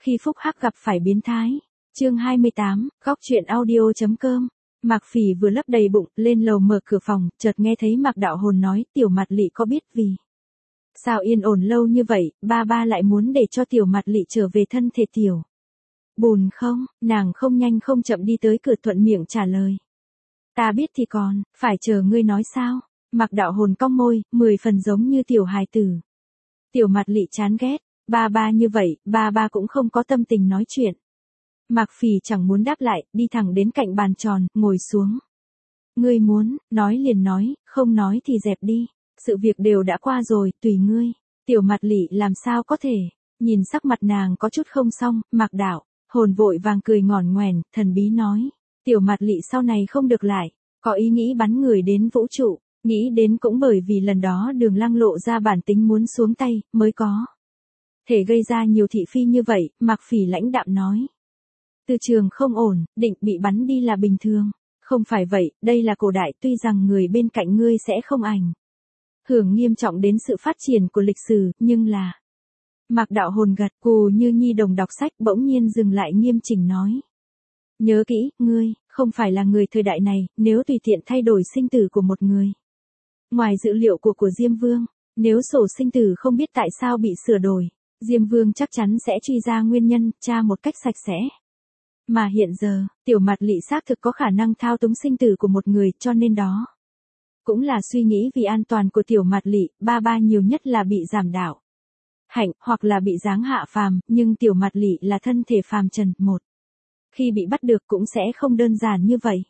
Khi Phúc Hắc gặp phải biến thái. Chương 28, góc truyện audio.com. Mạc Phỉ vừa lấp đầy bụng, lên lầu mở cửa phòng, chợt nghe thấy Mạc Đạo Hồn nói, Tiểu Mạt Lị có biết vì sao yên ổn lâu như vậy, ba lại muốn để cho Tiểu Mạt Lị trở về thân thể Tiểu Bùn không? Nàng không nhanh không chậm đi tới cửa thuận miệng trả lời. Ta biết thì còn, phải chờ ngươi nói sao? Mạc Đạo Hồn cong môi, 10 phần giống như tiểu hài tử. Tiểu Mạt Lị chán ghét, ba như vậy, ba cũng không có tâm tình nói chuyện. Mạc Phỉ chẳng muốn đáp lại, đi thẳng đến cạnh bàn tròn, ngồi xuống. Ngươi muốn, nói liền nói, không nói thì dẹp đi. Sự việc đều đã qua rồi, tùy ngươi. Tiểu Mạt Lị làm sao có thể. Nhìn sắc mặt nàng có chút không xong, Mạc Đạo Hồn vội vàng cười ngỏn ngoèn, thần bí nói. Tiểu Mạt Lị sau này không được lại, có ý nghĩ bắn người đến vũ trụ. Nghĩ đến cũng bởi vì lần đó Đường Lăng lộ ra bản tính muốn xuống tay, mới có thể gây ra nhiều thị phi như vậy, Mạc Phỉ lãnh đạm nói. Từ trường không ổn, định bị bắn đi là bình thường. Không phải vậy, đây là cổ đại, tuy rằng người bên cạnh ngươi sẽ không ảnh hưởng nghiêm trọng đến sự phát triển của lịch sử, nhưng là... Mạc Đạo Hồn gật gù như nhi đồng đọc sách, bỗng nhiên dừng lại nghiêm chỉnh nói. Nhớ kỹ, ngươi, không phải là người thời đại này, nếu tùy tiện thay đổi sinh tử của một người. Ngoài dữ liệu của Diêm Vương, nếu sổ sinh tử không biết tại sao bị sửa đổi, Diêm Vương chắc chắn sẽ truy ra nguyên nhân, tra một cách sạch sẽ. Mà hiện giờ, Tiểu Mạt Lị xác thực có khả năng thao túng sinh tử của một người, cho nên đó cũng là suy nghĩ vì an toàn của Tiểu Mạt Lị, ba nhiều nhất là bị giảm đạo hạnh, hoặc là bị giáng hạ phàm, nhưng Tiểu Mạt Lị là thân thể phàm trần, một khi bị bắt được cũng sẽ không đơn giản như vậy.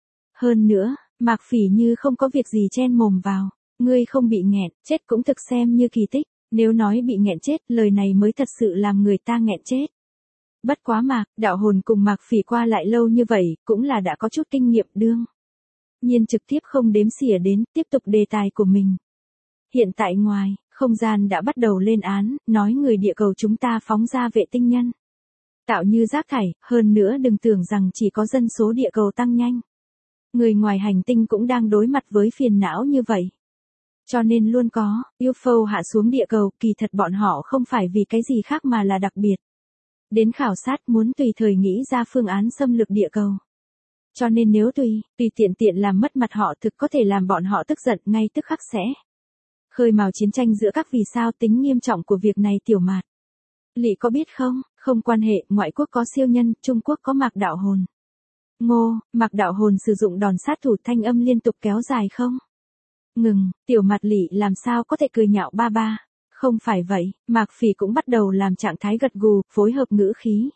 Hơn nữa, Mạc Phỉ như không có việc gì chen mồm vào, ngươi không bị nghẹn, chết cũng thực xem như kỳ tích, nếu nói bị nghẹn chết, lời này mới thật sự làm người ta nghẹn chết. Bất quá Mạc Đạo Hồn cùng Mạc Phỉ qua lại lâu như vậy, cũng là đã có chút kinh nghiệm đương nhiên trực tiếp không đếm xỉa đến, tiếp tục đề tài của mình. Hiện tại ngoài không gian đã bắt đầu lên án, nói người địa cầu chúng ta phóng ra vệ tinh nhân tạo như rác thải, hơn nữa đừng tưởng rằng chỉ có dân số địa cầu tăng nhanh. Người ngoài hành tinh cũng đang đối mặt với phiền não như vậy. Cho nên luôn có UFO hạ xuống địa cầu, kỳ thật bọn họ không phải vì cái gì khác mà là đặc biệt đến khảo sát, muốn tùy thời nghĩ ra phương án xâm lược địa cầu. Cho nên nếu tùy tiện làm mất mặt họ thực có thể làm bọn họ tức giận, ngay tức khắc sẽ khơi mào chiến tranh giữa các vì sao. Tính nghiêm trọng của việc này Tiểu Mạt Lị có biết không? Không quan hệ, ngoại quốc có siêu nhân, Trung Quốc có Mạc Đạo Hồn. Ngô, Mạc Đạo Hồn sử dụng đòn sát thủ, thanh âm liên tục kéo dài không? Ngừng, Tiểu Mạt Lị làm sao có thể cười nhạo ba. Không phải vậy, Mạc Phỉ cũng bắt đầu làm trạng thái gật gù, phối hợp ngữ khí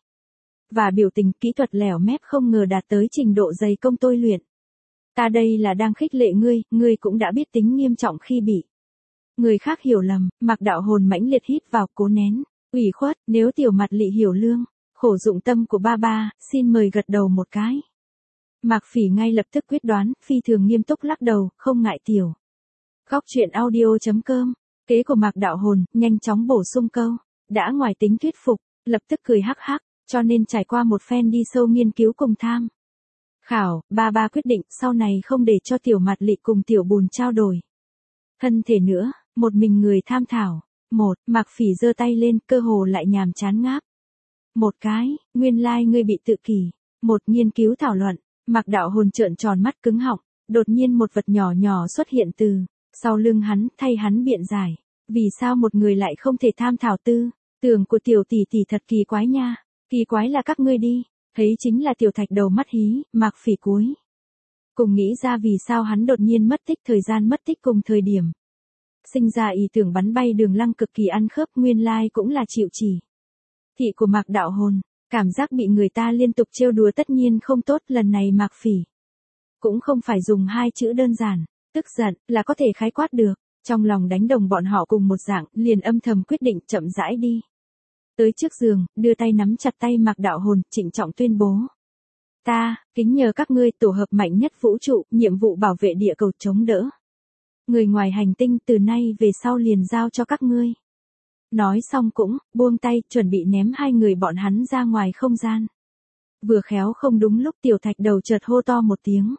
và biểu tình, kỹ thuật lẻo mép không ngờ đạt tới trình độ dày công tôi luyện. Ta đây là đang khích lệ ngươi cũng đã biết tính nghiêm trọng khi bị người khác hiểu lầm. Mạc Đạo Hồn mãnh liệt hít vào, cố nén ủy khuất, nếu Tiểu Mạt Lị hiểu lương khổ dụng tâm của ba, xin mời gật đầu một cái. Mạc Phỉ ngay lập tức quyết đoán, phi thường nghiêm túc lắc đầu, không ngại Tiểu góc truyện audio.com. Kế của Mạc Đạo Hồn, nhanh chóng bổ sung câu, đã ngoài tính thuyết phục, lập tức cười hắc hắc, cho nên trải qua một phen đi sâu nghiên cứu cùng tham khảo, ba quyết định sau này không để cho Tiểu Mạt Lị cùng Tiểu Bùn trao đổi thân thể nữa, một mình người tham thảo. Mạc Phỉ giơ tay lên, cơ hồ lại nhàm chán ngáp một cái, nguyên lai ngươi bị tự kỷ. Nghiên cứu thảo luận. Mạc Đạo Hồn trợn tròn mắt cứng họng, đột nhiên một vật nhỏ xuất hiện từ sau lưng hắn, thay hắn biện giải. Vì sao một người lại không thể tham thảo tư tưởng của Tiểu tỷ tỷ, thật kỳ quái nha. Kỳ quái là các ngươi đi, thấy chính là Tiểu Thạch đầu mắt hí. Mạc Phỉ cuối cùng nghĩ ra vì sao hắn đột nhiên mất tích, thời gian mất tích cùng thời điểm sinh ra ý tưởng bắn bay Đường Lăng cực kỳ ăn khớp, nguyên lai cũng là chịu chỉ thị của Mạc Đạo Hồn. Cảm giác bị người ta liên tục trêu đùa tất nhiên không tốt, lần này Mạc Phỉ cũng không phải dùng hai chữ đơn giản, tức giận, là có thể khái quát được. Trong lòng đánh đồng bọn họ cùng một dạng, liền âm thầm quyết định chậm rãi đi tới trước giường, đưa tay nắm chặt tay Mạc Đạo Hồn, trịnh trọng tuyên bố. Ta, kính nhờ các ngươi tổ hợp mạnh nhất vũ trụ, nhiệm vụ bảo vệ địa cầu, chống đỡ người ngoài hành tinh, từ nay về sau liền giao cho các ngươi. Nói xong cũng buông tay, chuẩn bị ném hai người bọn hắn ra ngoài không gian. Vừa khéo không đúng lúc, Tiểu Thạch đầu chợt hô to một tiếng.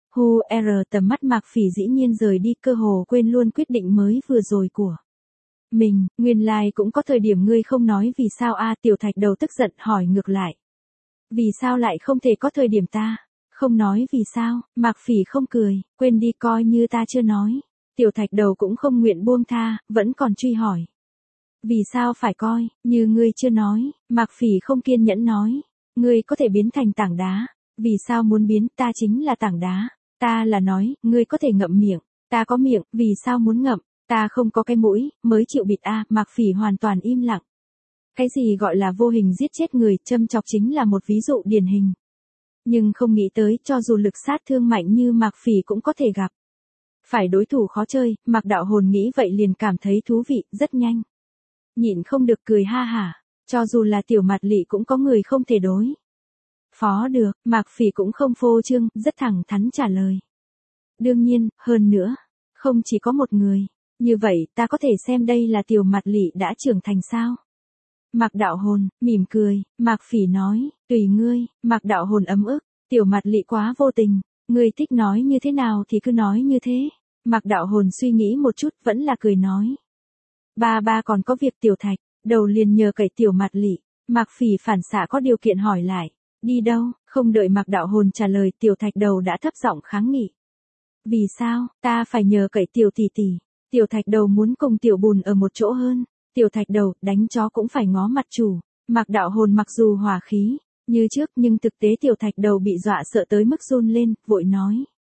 Tầm mắt Mạc Phỉ dĩ nhiên rời đi, cơ hồ quên luôn quyết định mới vừa rồi của Mình, nguyên lai cũng có thời điểm ngươi không nói vì sao a Tiểu Thạch Đầu tức giận hỏi ngược lại. Vì sao lại không thể có thời điểm ta? Không nói vì sao, Mạc Phỉ không cười, quên đi coi như ta chưa nói. Tiểu Thạch Đầu cũng không nguyện buông tha, vẫn còn truy hỏi. Vì sao phải coi, như ngươi chưa nói, Mạc Phỉ không kiên nhẫn nói. Ngươi có thể biến thành tảng đá, vì sao muốn biến, ta chính là tảng đá. Ta là nói, ngươi có thể ngậm miệng, ta có miệng, vì sao muốn ngậm, ta không có cái mũi, mới chịu bịt a Mạc Phỉ hoàn toàn im lặng. Cái gì gọi là vô hình giết chết người, châm chọc chính là một ví dụ điển hình. Nhưng không nghĩ tới, cho dù lực sát thương mạnh như Mạc Phỉ cũng có thể gặp. Phải đối thủ khó chơi, Mạc Đạo Hồn nghĩ vậy liền cảm thấy thú vị, rất nhanh. Nhịn không được cười ha hả, cho dù là Tiểu Mạt Lị cũng có người không thể đối phó được, Mạc Phỉ cũng không phô trương, rất thẳng thắn trả lời. Đương nhiên, hơn nữa, không chỉ có một người, như vậy ta có thể xem đây là Tiểu Mạt Lị đã trưởng thành sao? Mạc Đạo Hồn, mỉm cười, Mạc Phỉ nói, tùy ngươi, Mạc Đạo Hồn ấm ức, Tiểu Mạt Lị quá vô tình, ngươi thích nói như thế nào thì cứ nói như thế. Mạc Đạo Hồn suy nghĩ một chút vẫn là cười nói. Ba còn có việc Tiểu Thạch, Đầu liền nhờ cậy Tiểu Mạt Lị, Mạc Phỉ phản xạ có điều kiện hỏi lại, đi đâu, không đợi Mạc Đạo Hồn trả lời Tiểu Thạch Đầu đã thấp giọng kháng nghị. Vì sao, ta phải nhờ cậy Tiểu tỷ tỷ, Tiểu Thạch Đầu muốn cùng Tiểu Bùn ở một chỗ hơn. Tiểu Thạch Đầu, đánh chó cũng phải ngó mặt chủ. Mạc Đạo Hồn mặc dù hòa khí như trước nhưng thực tế Tiểu Thạch Đầu bị dọa sợ tới mức run lên, vội nói.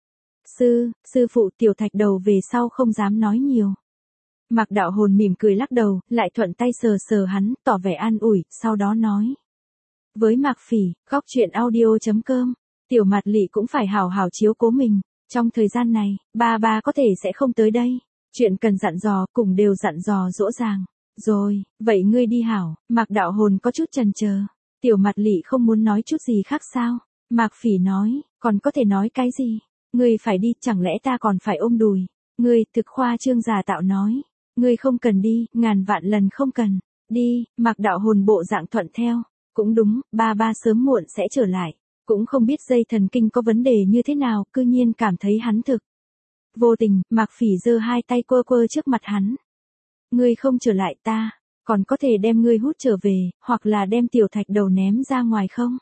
Sư phụ Tiểu Thạch Đầu về sau không dám nói nhiều. Mạc Đạo Hồn mỉm cười lắc đầu, lại thuận tay sờ sờ hắn, tỏ vẻ an ủi, sau đó nói. Với Mạc Phỉ, góc truyện audio.com, Tiểu Mạt Lị cũng phải hào hào chiếu cố mình. Trong thời gian này, ba có thể sẽ không tới đây. Chuyện cần dặn dò, cùng đều dặn dò dỗ dàng. Rồi, vậy ngươi đi hảo, Mạc Đạo Hồn có chút chần chờ. Tiểu Mạt Lị không muốn nói chút gì khác sao? Mạc Phỉ nói, còn có thể nói cái gì? Ngươi phải đi, chẳng lẽ ta còn phải ôm đùi? Ngươi, thực khoa trương giả tạo nói. Ngươi không cần đi, ngàn vạn lần không cần. Đi, Mạc Đạo Hồn bộ dạng thuận theo. Cũng đúng, ba sớm muộn sẽ trở lại. Cũng không biết dây thần kinh có vấn đề như thế nào, cư nhiên cảm thấy hắn thực vô tình. Mạc Phỉ giơ hai tay quơ quơ trước mặt hắn. Ngươi không trở lại ta, còn có thể đem ngươi hút trở về, hoặc là đem Tiểu Thạch Đầu ném ra ngoài không?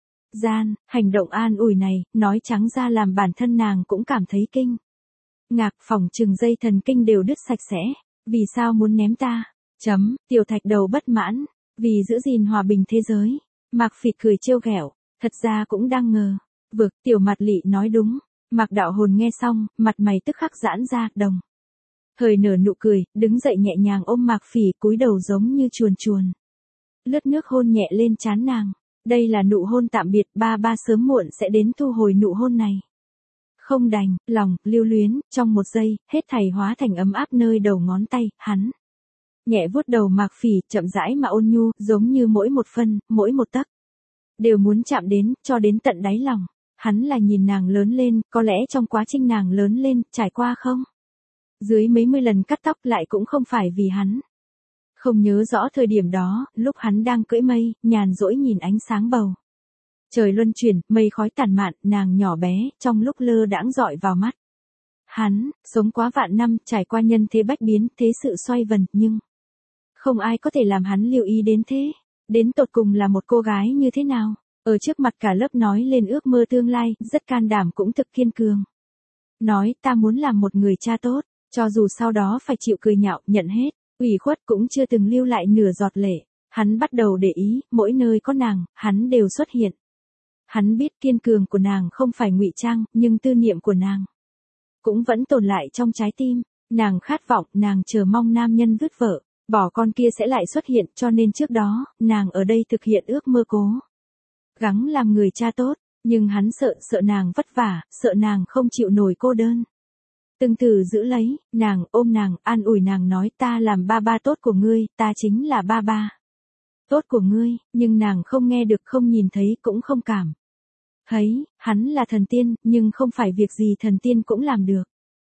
Hành động an ủi này, nói trắng ra làm bản thân nàng cũng cảm thấy kinh ngạc, phỏng chừng dây thần kinh đều đứt sạch sẽ. Vì sao muốn ném ta? Tiểu Thạch Đầu bất mãn, vì giữ gìn hòa bình thế giới. Mạc Phỉ cười trêu ghẹo, thật ra cũng đang ngờ vực, Tiểu Mạt Lị nói đúng. Mạc Đạo Hồn nghe xong, mặt mày tức khắc giãn ra, đồng thời nở nụ cười, đứng dậy nhẹ nhàng ôm Mạc Phỉ, cúi đầu giống như chuồn. Lướt nước hôn nhẹ lên trán nàng. Đây là nụ hôn tạm biệt, ba sớm muộn sẽ đến thu hồi nụ hôn này. Không đành, lòng, lưu luyến, trong một giây, hết thảy hóa thành ấm áp nơi đầu ngón tay, hắn. Nhẹ vuốt đầu Mạc Phỉ, chậm rãi mà ôn nhu, giống như mỗi một phân, mỗi một tấc đều muốn chạm đến, cho đến tận đáy lòng. Hắn là nhìn nàng lớn lên, có lẽ trong quá trình nàng lớn lên, trải qua không? Dưới mấy mươi lần cắt tóc lại cũng không phải vì hắn. Không nhớ rõ thời điểm đó, lúc hắn đang cưỡi mây, nhàn rỗi nhìn ánh sáng bầu trời luân chuyển, mây khói tản mạn, nàng nhỏ bé, trong lúc lơ đãng dọi vào mắt. Hắn, sống quá vạn năm, trải qua nhân thế bách biến, thế sự xoay vần, nhưng không ai có thể làm hắn lưu ý đến thế. Đến tột cùng là một cô gái như thế nào? Ở trước mặt cả lớp nói lên ước mơ tương lai, rất can đảm cũng thực kiên cường. Nói, ta muốn làm một người cha tốt, cho dù sau đó phải chịu cười nhạo, nhận hết, ủy khuất cũng chưa từng lưu lại nửa giọt lệ. Hắn bắt đầu để ý, mỗi nơi có nàng, hắn đều xuất hiện. Hắn biết kiên cường của nàng không phải ngụy trang, nhưng tư niệm của nàng cũng vẫn tồn lại trong trái tim. Nàng khát vọng, nàng chờ mong nam nhân vứt vợ, bỏ con kia sẽ lại xuất hiện, cho nên trước đó, nàng ở đây thực hiện ước mơ cố gắng làm người cha tốt, nhưng hắn sợ nàng vất vả, sợ nàng không chịu nổi cô đơn. Từng từ giữ lấy, nàng, ôm nàng, an ủi nàng nói ta làm ba tốt của ngươi, ta chính là ba tốt của ngươi, nhưng nàng không nghe được, không nhìn thấy, cũng không cảm thấy, hắn là thần tiên, nhưng không phải việc gì thần tiên cũng làm được.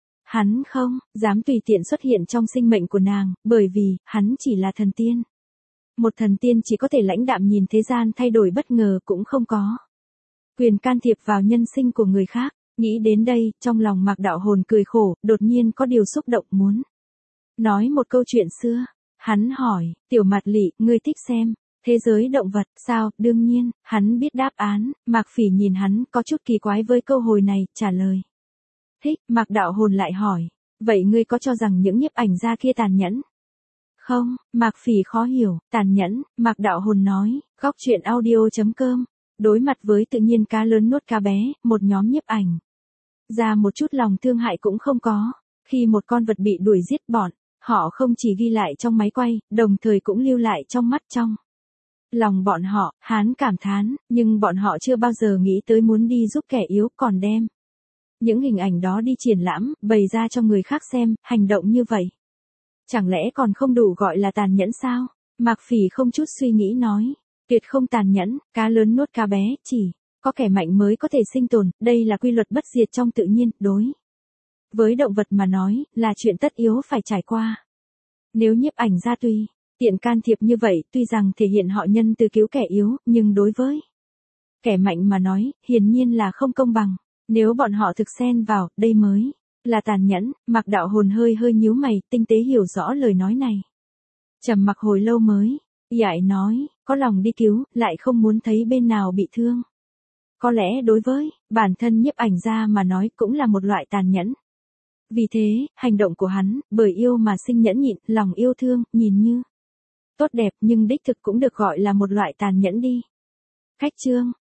Hắn không dám tùy tiện xuất hiện trong sinh mệnh của nàng, bởi vì, hắn chỉ là thần tiên. Một thần tiên chỉ có thể lãnh đạm nhìn thế gian thay đổi bất ngờ, cũng không có quyền can thiệp vào nhân sinh của người khác. Nghĩ đến đây, trong lòng Mạc Đạo Hồn cười khổ, đột nhiên có điều xúc động muốn nói một câu chuyện xưa. Hắn hỏi, Tiểu Mạt Lị, ngươi thích xem thế giới động vật sao? Đương nhiên, hắn biết đáp án. Mạc Phỉ nhìn hắn có chút kỳ quái với câu hồi này, trả lời. Thích. Mạc Đạo Hồn lại hỏi, vậy ngươi có cho rằng những nhiếp ảnh gia kia tàn nhẫn? Không. Mạc Phỉ khó hiểu, tàn nhẫn. Mạc Đạo Hồn nói, góc chuyện audio.com. Đối mặt với tự nhiên cá lớn nuốt cá bé, một nhóm nhiếp ảnh ra một chút lòng thương hại cũng không có. Khi một con vật bị đuổi giết họ không chỉ ghi lại trong máy quay, đồng thời cũng lưu lại trong mắt trong lòng bọn họ. Hắn cảm thán, nhưng bọn họ chưa bao giờ nghĩ tới muốn đi giúp kẻ yếu, còn đem những hình ảnh đó đi triển lãm, bày ra cho người khác xem. Hành động như vậy chẳng lẽ còn không đủ gọi là tàn nhẫn sao? Mạc Phỉ không chút suy nghĩ nói, tuyệt không tàn nhẫn. Cá lớn nuốt cá bé, chỉ có kẻ mạnh mới có thể sinh tồn, đây là quy luật bất diệt trong tự nhiên. Đối với động vật mà nói, là chuyện tất yếu phải trải qua. Nếu nhiếp ảnh gia tùy tiện can thiệp như vậy, tuy rằng thể hiện họ nhân từ cứu kẻ yếu, nhưng đối với kẻ mạnh mà nói, hiển nhiên là không công bằng. Nếu bọn họ thực xen vào, đây mới là tàn nhẫn. Mạc Đạo Hồn hơi nhíu mày, tinh tế hiểu rõ lời nói này. Trầm mặc hồi lâu mới dại nói, có lòng đi cứu, lại không muốn thấy bên nào bị thương. Có lẽ đối với bản thân nhiếp ảnh gia mà nói cũng là một loại tàn nhẫn. Vì thế, hành động của hắn, bởi yêu mà sinh nhẫn nhịn, lòng yêu thương, nhìn như tốt đẹp nhưng đích thực cũng được gọi là một loại tàn nhẫn đi. Khách chương